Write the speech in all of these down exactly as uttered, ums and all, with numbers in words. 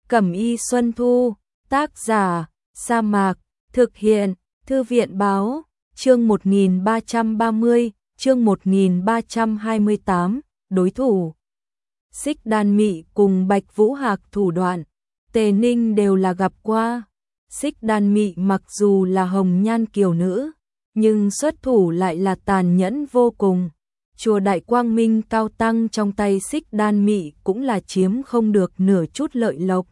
Cẩm y Xuân Thu, tác giả, Sa Mạc, thực hiện, Thư viện báo, chương một nghìn ba trăm ba mươi, chương một nghìn ba trăm hai mươi tám, đối thủ. Xích Đan Mị cùng Bạch Vũ Hạc thủ đoạn, Tề Ninh đều là gặp qua. Xích Đan Mị mặc dù là hồng nhan kiều nữ, nhưng xuất thủ lại là tàn nhẫn vô cùng. Chùa Đại Quang Minh cao tăng trong tay Xích Đan Mị cũng là chiếm không được nửa chút lợi lộc.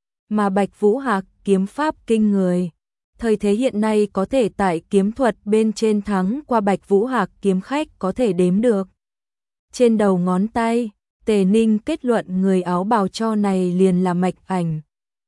Mà Bạch Vũ Hạc kiếm pháp kinh người, thời thế hiện nay có thể tại kiếm thuật bên trên thắng qua Bạch Vũ Hạc kiếm khách có thể đếm được. Trên đầu ngón tay, Tề Ninh kết luận người áo bào cho này liền là Mạch Ảnh.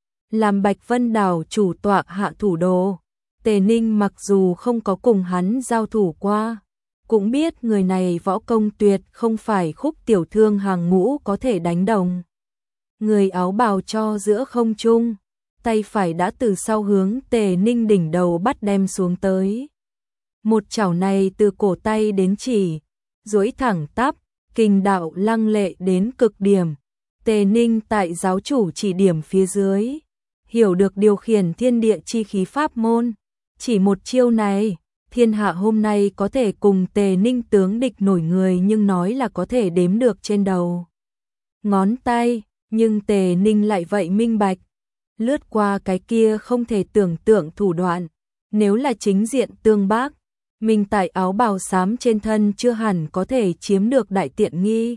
Làm Bạch Vân Đảo chủ tọa hạ thủ đồ, Tề Ninh mặc dù không có cùng hắn giao thủ qua, cũng biết người này võ công tuyệt không phải Khúc tiểu thương hàng ngũ có thể đánh đồng. Người áo bào cho giữa không trung, tay phải đã từ sau hướng Tề Ninh đỉnh đầu bắt đem xuống tới. Một chảo này từ cổ tay đến chỉ, duỗi thẳng tắp, kình đạo lăng lệ đến cực điểm. Tề Ninh tại giáo chủ chỉ điểm phía dưới, hiểu được điều khiển thiên địa chi khí pháp môn. Chỉ một chiêu này, thiên hạ hôm nay có thể cùng Tề Ninh tướng địch nổi người nhưng nói là có thể đếm được trên đầu ngón tay, nhưng Tề Ninh lại vậy minh bạch. Lướt qua cái kia không thể tưởng tượng thủ đoạn, nếu là chính diện tương bác, mình tại áo bào xám trên thân chưa hẳn có thể chiếm được đại tiện nghi.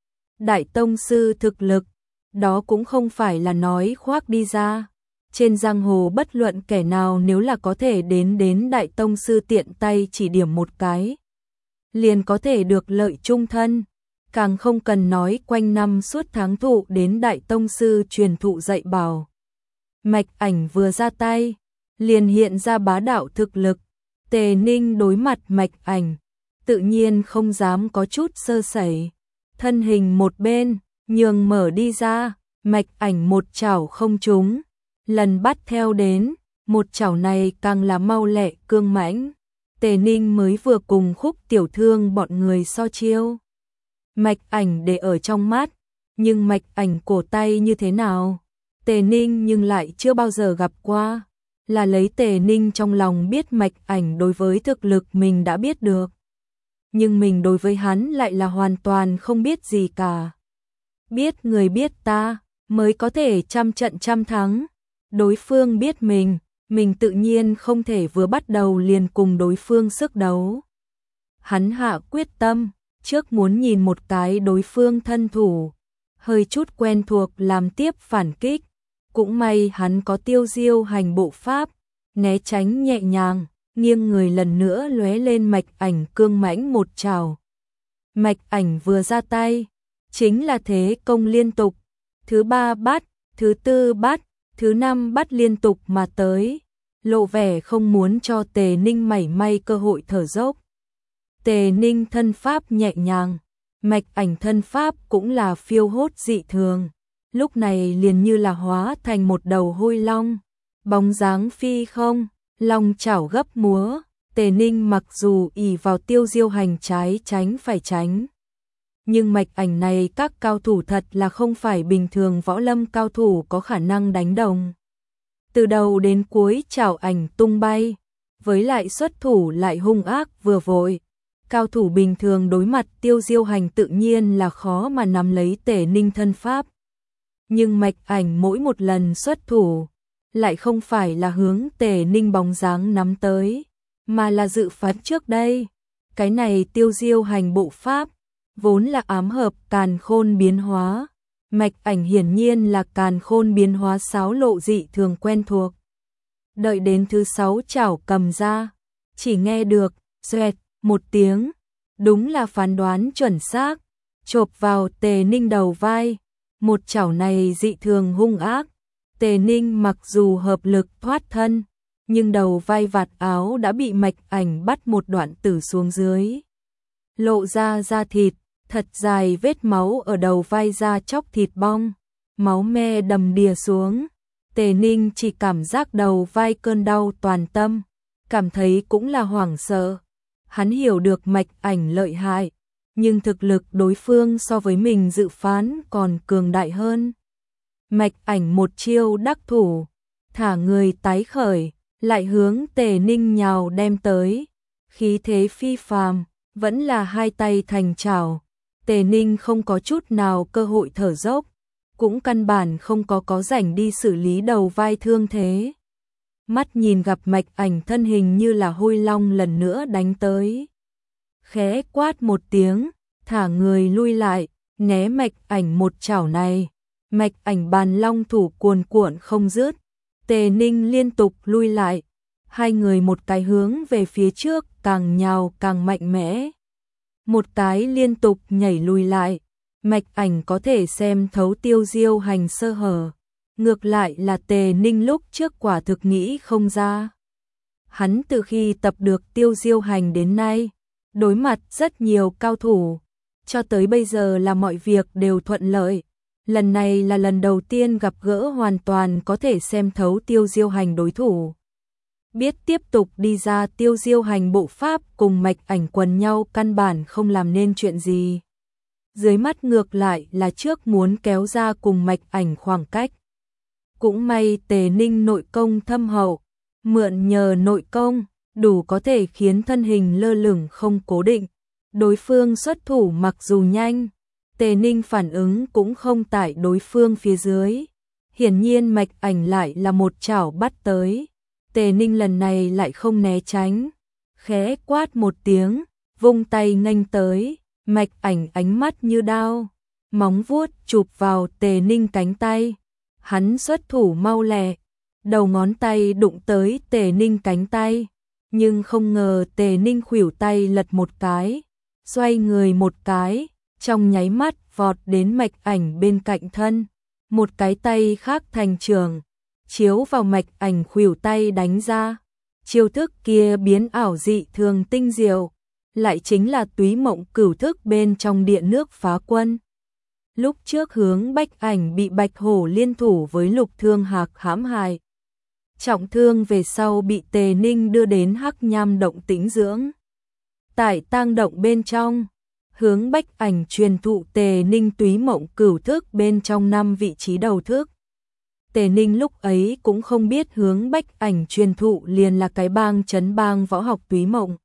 Đại tông sư thực lực, đó cũng không phải là nói khoác đi ra. Trên giang hồ bất luận kẻ nào nếu là có thể đến đến đại tông sư tiện tay chỉ điểm một cái, liền có thể được lợi chung thân, càng không cần nói quanh năm suốt tháng thụ đến đại tông sư truyền thụ dạy bảo. Mạch Ảnh vừa ra tay, liền hiện ra bá đạo thực lực. Tề Ninh đối mặt Mạch Ảnh, tự nhiên không dám có chút sơ sẩy. Thân hình một bên, nhường mở đi ra, Mạch Ảnh một chảo không trúng. Lần bắt theo đến, một chảo này càng là mau lẹ cương mãnh. Tề Ninh mới vừa cùng Khúc tiểu thương bọn người so chiêu. Mạch Ảnh để ở trong mắt, nhưng Mạch Ảnh cổ tay như thế nào, Tề Ninh nhưng lại chưa bao giờ gặp qua. Là lấy Tề Ninh trong lòng biết Mạch Ảnh đối với thực lực mình đã biết được, nhưng mình đối với hắn lại là hoàn toàn không biết gì cả. Biết người biết ta, mới có thể trăm trận trăm thắng. Đối phương biết mình, mình tự nhiên không thể vừa bắt đầu liền cùng đối phương sức đấu. Hắn hạ quyết tâm, trước muốn nhìn một cái đối phương thân thủ, hơi chút quen thuộc làm tiếp phản kích. Cũng may hắn có tiêu diêu hành bộ pháp, né tránh nhẹ nhàng, nghiêng người lần nữa lóe lên Mạch Ảnh cương mãnh một trảo. Mạch Ảnh vừa ra tay, chính là thế công liên tục, thứ ba bắt, thứ tư bắt, thứ năm bắt liên tục mà tới, lộ vẻ không muốn cho Tề Ninh mảy may cơ hội thở dốc. Tề Ninh thân pháp nhẹ nhàng, Mạch Ảnh thân pháp cũng là phiêu hốt dị thường, lúc này liền như là hóa thành một đầu hôi long, bóng dáng phi không, long chảo gấp múa. Tề Ninh mặc dù ỷ vào tiêu diêu hành trái tránh phải tránh, nhưng Mạch Ảnh này các cao thủ thật là không phải bình thường võ lâm cao thủ có khả năng đánh đồng. Từ đầu đến cuối chảo ảnh tung bay, với lại xuất thủ lại hung ác vừa vội. Cao thủ bình thường đối mặt tiêu diêu hành tự nhiên là khó mà nắm lấy Tề Ninh thân pháp. Nhưng Mạch Ảnh mỗi một lần xuất thủ, lại không phải là hướng Tề Ninh bóng dáng nắm tới, mà là dự phán trước đây. Cái này tiêu diêu hành bộ pháp, vốn là ám hợp càn khôn biến hóa. Mạch Ảnh hiển nhiên là càn khôn biến hóa sáo lộ dị thường quen thuộc. Đợi đến thứ sáu chảo cầm ra, chỉ nghe được xoẹt một tiếng, đúng là phán đoán chuẩn xác, chộp vào Tề Ninh đầu vai. Một chảo này dị thường hung ác, Tề Ninh mặc dù hợp lực thoát thân, nhưng đầu vai vạt áo đã bị Mạch Ảnh bắt một đoạn tử xuống dưới, lộ ra da thịt, thật dài vết máu ở đầu vai ra chóc thịt bong, máu me đầm đìa xuống. Tề Ninh chỉ cảm giác đầu vai cơn đau toàn tâm, cảm thấy cũng là hoảng sợ. Hắn hiểu được Mạch Ảnh lợi hại, nhưng thực lực đối phương so với mình dự phán còn cường đại hơn. Mạch Ảnh một chiêu đắc thủ, thả người tái khởi, lại hướng Tề Ninh nhào đem tới. Khí thế phi phàm, vẫn là hai tay thành chảo. Tề Ninh không có chút nào cơ hội thở dốc, cũng căn bản không có có rảnh đi xử lý đầu vai thương thế. Mắt nhìn gặp Mạch Ảnh thân hình như là hôi long lần nữa đánh tới. Khẽ quát một tiếng, thả người lui lại, né Mạch Ảnh một chảo này. Mạch Ảnh bàn long thủ cuồn cuộn không dứt. Tề Ninh liên tục lui lại. Hai người một cái hướng về phía trước, càng nhào càng mạnh mẽ. Một cái liên tục nhảy lùi lại. Mạch Ảnh có thể xem thấu Tiêu Diêu Hành sơ hở. Ngược lại là Tề Ninh lúc trước quả thực nghĩ không ra. Hắn từ khi tập được Tiêu Diêu Hành đến nay, đối mặt rất nhiều cao thủ, cho tới bây giờ là mọi việc đều thuận lợi. Lần này là lần đầu tiên gặp gỡ hoàn toàn có thể xem thấu Tiêu Diêu Hành đối thủ. Biết tiếp tục đi ra Tiêu Diêu Hành bộ pháp cùng Mạch Ảnh quần nhau căn bản không làm nên chuyện gì. Dưới mắt ngược lại là trước muốn kéo ra cùng Mạch Ảnh khoảng cách. Cũng may Tề Ninh nội công thâm hậu, mượn nhờ nội công, đủ có thể khiến thân hình lơ lửng không cố định. Đối phương xuất thủ mặc dù nhanh, Tề Ninh phản ứng cũng không tại đối phương phía dưới. Hiển nhiên Mạch Ảnh lại là một chảo bắt tới. Tề Ninh lần này lại không né tránh, khẽ quát một tiếng, vung tay nghênh tới. Mạch Ảnh ánh mắt như đao, móng vuốt chụp vào Tề Ninh cánh tay. Hắn xuất thủ mau lẹ, đầu ngón tay đụng tới Tề Ninh cánh tay, nhưng không ngờ Tề Ninh khuỷu tay lật một cái, xoay người một cái, trong nháy mắt vọt đến Mạch Ảnh bên cạnh thân, một cái tay khác thành trường, chiếu vào Mạch Ảnh khuỷu tay đánh ra. Chiêu thức kia biến ảo dị thường tinh diệu, lại chính là túy mộng cửu thức bên trong Điện Nước Phá Quân. Lúc trước hướng Bách Ảnh bị Bạch Hổ liên thủ với Lục Thương Hạc hãm hại, trọng thương về sau bị Tề Ninh đưa đến Hắc Nham động tĩnh dưỡng. Tại tang động bên trong, hướng Bách Ảnh truyền thụ Tề Ninh túy mộng cửu thức bên trong năm vị trí đầu thức. Tề Ninh lúc ấy cũng không biết hướng Bách Ảnh truyền thụ liền là cái bang chấn bang võ học túy mộng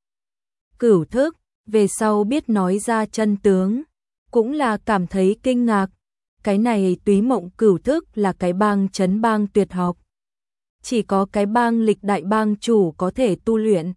cửu thức, về sau biết nói ra chân tướng, cũng là cảm thấy kinh ngạc. Cái này túy mộng cửu thức là cái bang chấn bang tuyệt học, chỉ có cái bang lịch đại bang chủ có thể tu luyện.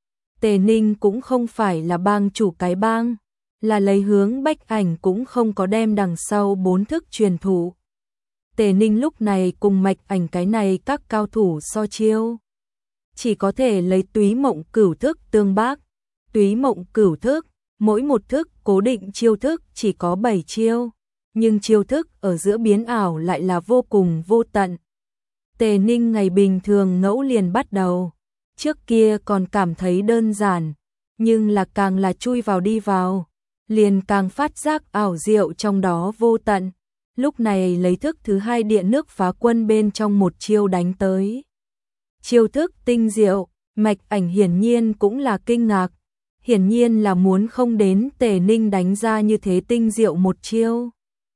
Tề Ninh cũng không phải là bang chủ cái bang, là lấy hướng Bách Ảnh cũng không có đem đằng sau bốn thức truyền thụ. Tề Ninh lúc này cùng Mạch Ảnh cái này các cao thủ so chiêu, chỉ có thể lấy túy mộng cửu thức tương bác. Túy mộng cửu thức, mỗi một thức cố định chiêu thức chỉ có bảy chiêu, nhưng chiêu thức ở giữa biến ảo lại là vô cùng vô tận. Tề Ninh ngày bình thường ngẫu liền bắt đầu, trước kia còn cảm thấy đơn giản, nhưng là càng là chui vào đi vào, liền càng phát giác ảo diệu trong đó vô tận. Lúc này lấy thức thứ hai Điện Nước Phá Quân bên trong một chiêu đánh tới. Chiêu thức tinh diệu, Mạch Ảnh hiển nhiên cũng là kinh ngạc, hiển nhiên là muốn không đến Tề Ninh đánh ra như thế tinh diệu một chiêu.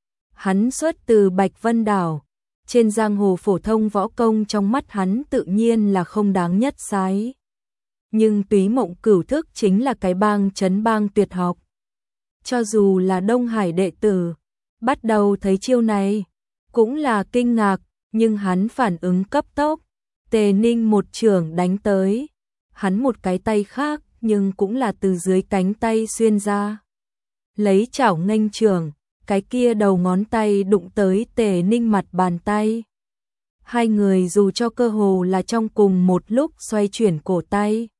Hắn xuất từ Bạch Vân Đảo, trên giang hồ phổ thông võ công trong mắt hắn tự nhiên là không đáng nhất sái. Nhưng túy mộng cửu thức chính là cái bang chấn bang tuyệt học. Cho dù là Đông Hải đệ tử, bắt đầu thấy chiêu này, cũng là kinh ngạc, nhưng hắn phản ứng cấp tốc. Tề Ninh một chưởng đánh tới, hắn một cái tay khác, nhưng cũng là từ dưới cánh tay xuyên ra. Lấy chảo nghênh chưởng, cái kia đầu ngón tay đụng tới Tề Ninh mặt bàn tay. Hai người dù cho cơ hồ là trong cùng một lúc xoay chuyển cổ tay.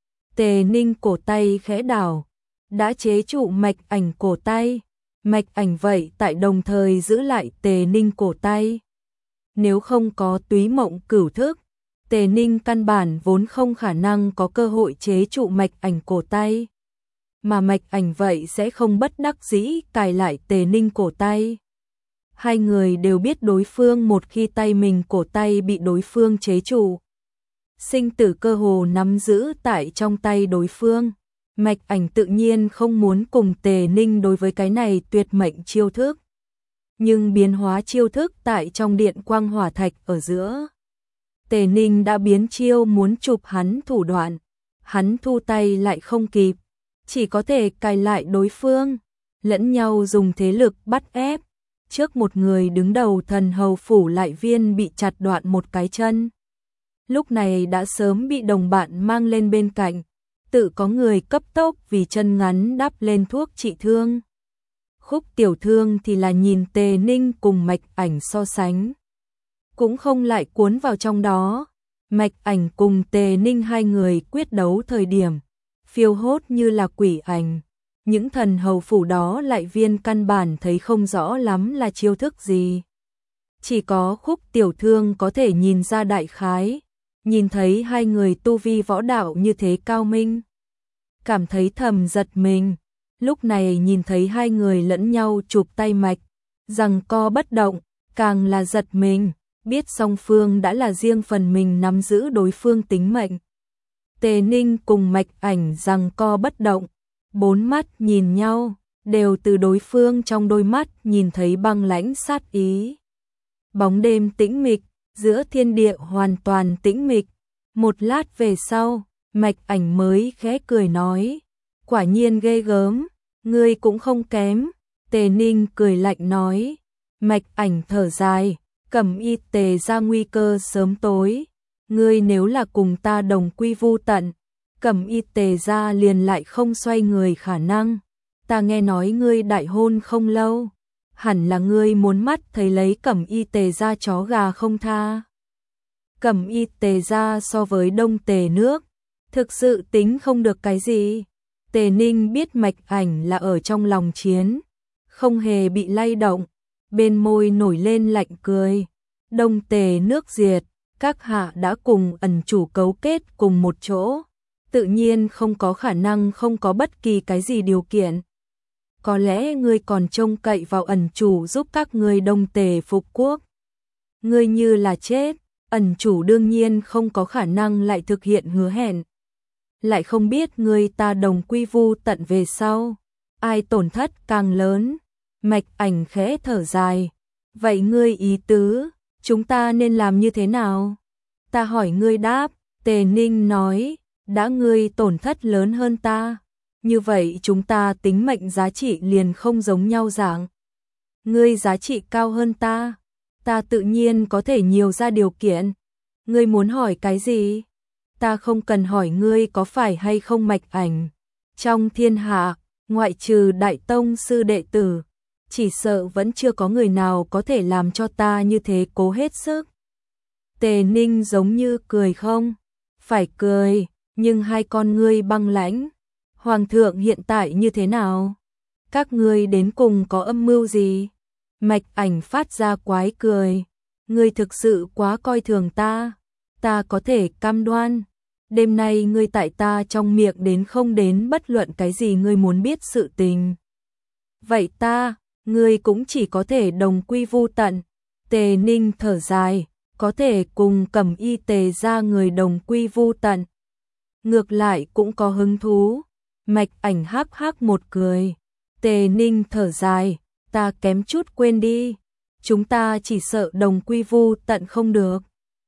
Tề Ninh cổ tay khẽ đảo, đã chế trụ Mạch Ảnh cổ tay. Mạch Ảnh vậy tại đồng thời giữ lại Tề Ninh cổ tay. Nếu không có túy mộng cửu thức, Tề Ninh căn bản vốn không khả năng có cơ hội chế trụ Mạch Ảnh cổ tay. Mà Mạch Ảnh vậy sẽ không bất đắc dĩ cài lại Tề Ninh cổ tay. Hai người đều biết đối phương một khi tay mình cổ tay bị đối phương chế trụ, sinh tử cơ hồ nắm giữ tại trong tay đối phương. Mạch Ảnh tự nhiên không muốn cùng Tề Ninh đối với cái này tuyệt mệnh chiêu thức. nhưng biến hóa chiêu thức tại trong điện quang hỏa thạch ở giữa. Tề Ninh đã biến chiêu muốn chụp hắn thủ đoạn, hắn thu tay lại không kịp, chỉ có thể cài lại đối phương, lẫn nhau dùng thế lực bắt ép. Trước một người đứng đầu thần hầu phủ lại viên bị chặt đoạn một cái chân. Lúc này đã sớm bị đồng bạn mang lên bên cạnh, tự có người cấp tốc vì chân ngắn đắp lên thuốc trị thương. Khúc Tiểu Thương thì là nhìn Tề Ninh cùng Mạch Ảnh so sánh, cũng không lại cuốn vào trong đó. Mạch Ảnh cùng Tề Ninh hai người quyết đấu thời điểm, phiêu hốt như là quỷ ảnh. Những thần hầu phủ đó lại viên căn bản thấy không rõ lắm là chiêu thức gì. Chỉ có Khúc Tiểu Thương có thể nhìn ra đại khái, nhìn thấy hai người tu vi võ đạo như thế cao minh, cảm thấy thầm giật mình. Lúc này nhìn thấy hai người lẫn nhau chụp tay mạch, giằng co bất động, càng là giật mình, biết song phương đã là riêng phần mình nắm giữ đối phương tính mệnh. Tề Ninh cùng Mạch Ảnh giằng co bất động, bốn mắt nhìn nhau, đều từ đối phương trong đôi mắt nhìn thấy băng lãnh sát ý. Bóng đêm tĩnh mịch, giữa thiên địa hoàn toàn tĩnh mịch. Một lát về sau, Mạch Ảnh mới khẽ cười nói, quả nhiên ghê gớm, ngươi cũng không kém. Tề Ninh cười lạnh nói. Mạch Ảnh thở dài, Cẩm Y Tề ra nguy cơ sớm tối, ngươi nếu là cùng ta đồng quy vu tận, Cẩm Y Tề ra liền lại không xoay người khả năng. Ta nghe nói ngươi đại hôn không lâu, hẳn là ngươi muốn mắt thấy lấy Cẩm Y Tề ra chó gà không tha. Cẩm Y Tề ra so với Đông Tề nước, thực sự tính không được cái gì. Tề Ninh biết Mạch Ảnh là ở trong lòng chiến, không hề bị lay động, bên môi nổi lên lạnh cười. Đông Tề nước diệt, các hạ đã cùng ẩn chủ cấu kết cùng một chỗ, tự nhiên không có khả năng không có bất kỳ cái gì điều kiện. Có lẽ ngươi còn trông cậy vào ẩn chủ giúp các ngươi Đông Tề phục quốc. Ngươi như là chết, ẩn chủ đương nhiên không có khả năng lại thực hiện hứa hẹn. Lại không biết ngươi ta đồng quy vu tận về sau, ai tổn thất càng lớn. Mạch Ảnh khẽ thở dài, vậy ngươi ý tứ, chúng ta nên làm như thế nào? Ta hỏi ngươi đáp. Tề Ninh nói, đã ngươi tổn thất lớn hơn ta, như vậy chúng ta tính mệnh giá trị liền không giống nhau dạng. Ngươi giá trị cao hơn ta, ta tự nhiên có thể nhiều ra điều kiện. Ngươi muốn hỏi cái gì? Ta không cần hỏi ngươi có phải hay không Mạch Ảnh. Trong thiên hạ, ngoại trừ đại tông sư đệ tử, chỉ sợ vẫn chưa có người nào có thể làm cho ta như thế cố hết sức. Tề Ninh giống như cười không, phải cười, nhưng hai con ngươi băng lãnh. Hoàng thượng hiện tại như thế nào? Các ngươi đến cùng có âm mưu gì? Mạch Ảnh phát ra quái cười. Ngươi thực sự quá coi thường ta. Ta có thể cam đoan, đêm nay ngươi tại ta trong miệng đến không đến bất luận cái gì ngươi muốn biết sự tình. Vậy ta, ngươi cũng chỉ có thể đồng quy vu tận. Tề Ninh thở dài, có thể cùng Cẩm Y Tề ra người đồng quy vu tận. Ngược lại cũng có hứng thú. Mạch Ảnh hắc hắc một cười. Tề Ninh thở dài, ta kém chút quên đi. Chúng ta chỉ sợ đồng quy vu tận không được.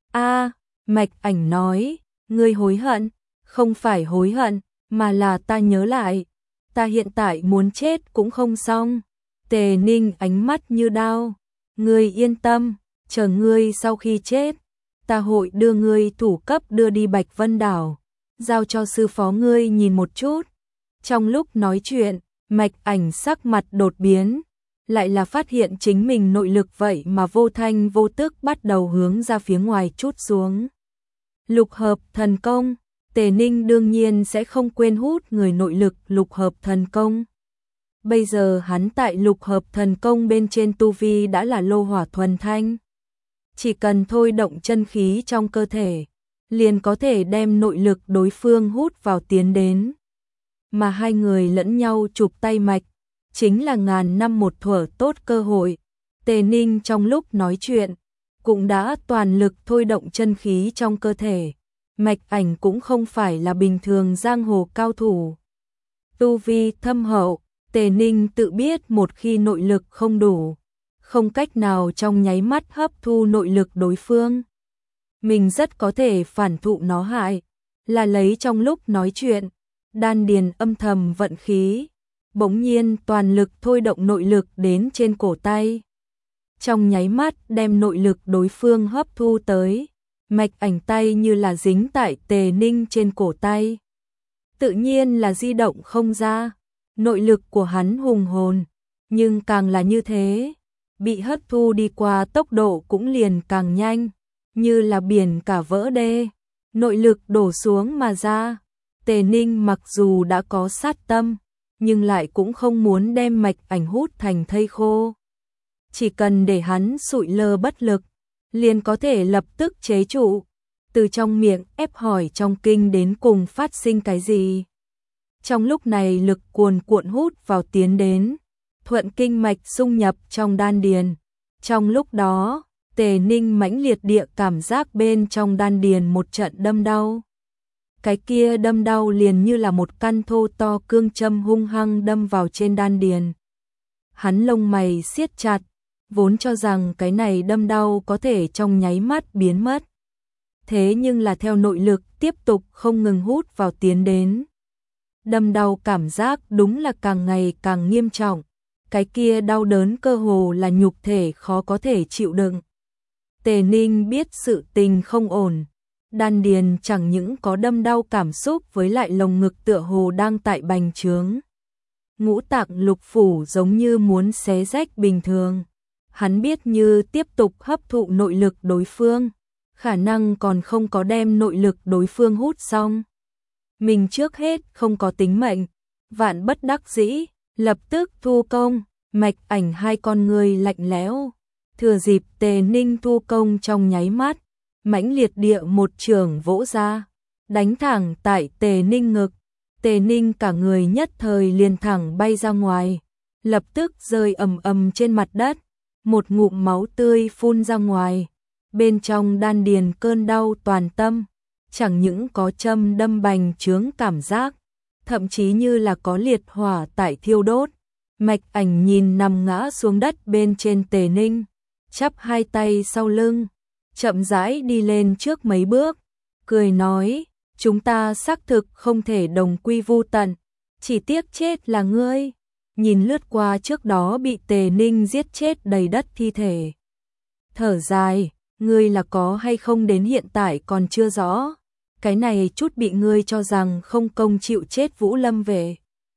A, Mạch Ảnh nói, ngươi hối hận, không phải hối hận, mà là ta nhớ lại. Ta hiện tại muốn chết cũng không xong. Tề Ninh ánh mắt như đao. Ngươi yên tâm, chờ ngươi sau khi chết, ta hội đưa ngươi thủ cấp đưa đi Bạch Vân Đảo, giao cho sư phó ngươi nhìn một chút. Trong lúc nói chuyện, Mạch Ảnh sắc mặt đột biến, lại là phát hiện chính mình nội lực vậy mà vô thanh vô tức bắt đầu hướng ra phía ngoài trút xuống. Lục hợp thần công, Tề Ninh đương nhiên sẽ không quên hút người nội lực lục hợp thần công. Bây giờ hắn tại lục hợp thần công bên trên tu vi đã là lô hỏa thuần thanh. Chỉ cần thôi động chân khí trong cơ thể, liền có thể đem nội lực đối phương hút vào tiến đến. Mà hai người lẫn nhau chụp tay mạch, chính là ngàn năm một thuở tốt cơ hội. Tề Ninh trong lúc nói chuyện, cũng đã toàn lực thôi động chân khí trong cơ thể. Mạch Ảnh cũng không phải là bình thường giang hồ cao thủ. Tu vi thâm hậu, Tề Ninh tự biết một khi nội lực không đủ, không cách nào trong nháy mắt hấp thu nội lực đối phương. Mình rất có thể phản thụ nó hại, là lấy trong lúc nói chuyện, đan điền âm thầm vận khí, bỗng nhiên toàn lực thôi động nội lực đến trên cổ tay. Trong nháy mắt đem nội lực đối phương hấp thu tới, mạch ảnh tay như là dính tại Tề Ninh trên cổ tay. Tự nhiên là di động không ra, nội lực của hắn hùng hồn, nhưng càng là như thế, bị hấp thu đi qua tốc độ cũng liền càng nhanh, như là biển cả vỡ đê, nội lực đổ xuống mà ra. Tề Ninh mặc dù đã có sát tâm, nhưng lại cũng không muốn đem mạch ảnh hút thành thây khô. Chỉ cần để hắn sụi lơ bất lực, liền có thể lập tức chế trụ, từ trong miệng ép hỏi trong kinh đến cùng phát sinh cái gì. Trong lúc này lực cuồn cuộn hút vào tiến đến, thuận kinh mạch xung nhập trong đan điền. Trong lúc đó, Tề Ninh mãnh liệt địa cảm giác bên trong đan điền một trận đâm đau. Cái kia đâm đau liền như là một căn thô to cương châm hung hăng đâm vào trên đan điền. Hắn lông mày siết chặt, vốn cho rằng cái này đâm đau có thể trong nháy mắt biến mất. Thế nhưng là theo nội lực tiếp tục không ngừng hút vào tiến đến. Đâm đau cảm giác đúng là càng ngày càng nghiêm trọng. Cái kia đau đớn cơ hồ là nhục thể khó có thể chịu đựng. Tề Ninh biết sự tình không ổn. Đan điền chẳng những có đâm đau cảm xúc với lại lồng ngực tựa hồ đang tại bành trướng. Ngũ tạng lục phủ giống như muốn xé rách bình thường. Hắn biết như tiếp tục hấp thụ nội lực đối phương, khả năng còn không có đem nội lực đối phương hút xong. Mình trước hết không có tính mệnh, vạn bất đắc dĩ, lập tức thu công, mạch ảnh hai con người lạnh lẽo. Thừa dịp Tề Ninh thu công trong nháy mắt, mãnh liệt địa một trường vỗ ra, đánh thẳng tại Tề Ninh ngực. Tề Ninh cả người nhất thời liền thẳng bay ra ngoài, lập tức rơi ầm ầm trên mặt đất, một ngụm máu tươi phun ra ngoài. Bên trong đan điền cơn đau toàn tâm, chẳng những có châm đâm bành trướng cảm giác, thậm chí như là có liệt hỏa tại thiêu đốt. Mạch ảnh nhìn nằm ngã xuống đất bên trên Tề Ninh, chắp hai tay sau lưng, chậm rãi đi lên trước mấy bước, cười nói, chúng ta xác thực không thể đồng quy vu tận, chỉ tiếc chết là ngươi. Nhìn lướt qua trước đó bị Tề Ninh giết chết đầy đất thi thể, thở dài, ngươi là có hay không đến hiện tại còn chưa rõ, cái này chút bị ngươi cho rằng không công chịu chết Vũ Lâm về.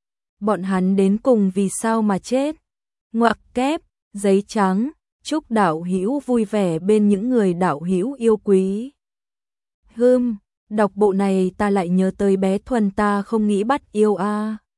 Bọn hắn đến cùng vì sao mà chết? Ngoặc kép, giấy trắng, chúc đạo hữu vui vẻ bên những người đạo hữu yêu quý. Hừm, đọc bộ này ta lại nhớ tới bé Thuần ta không nghĩ bắt yêu a. À.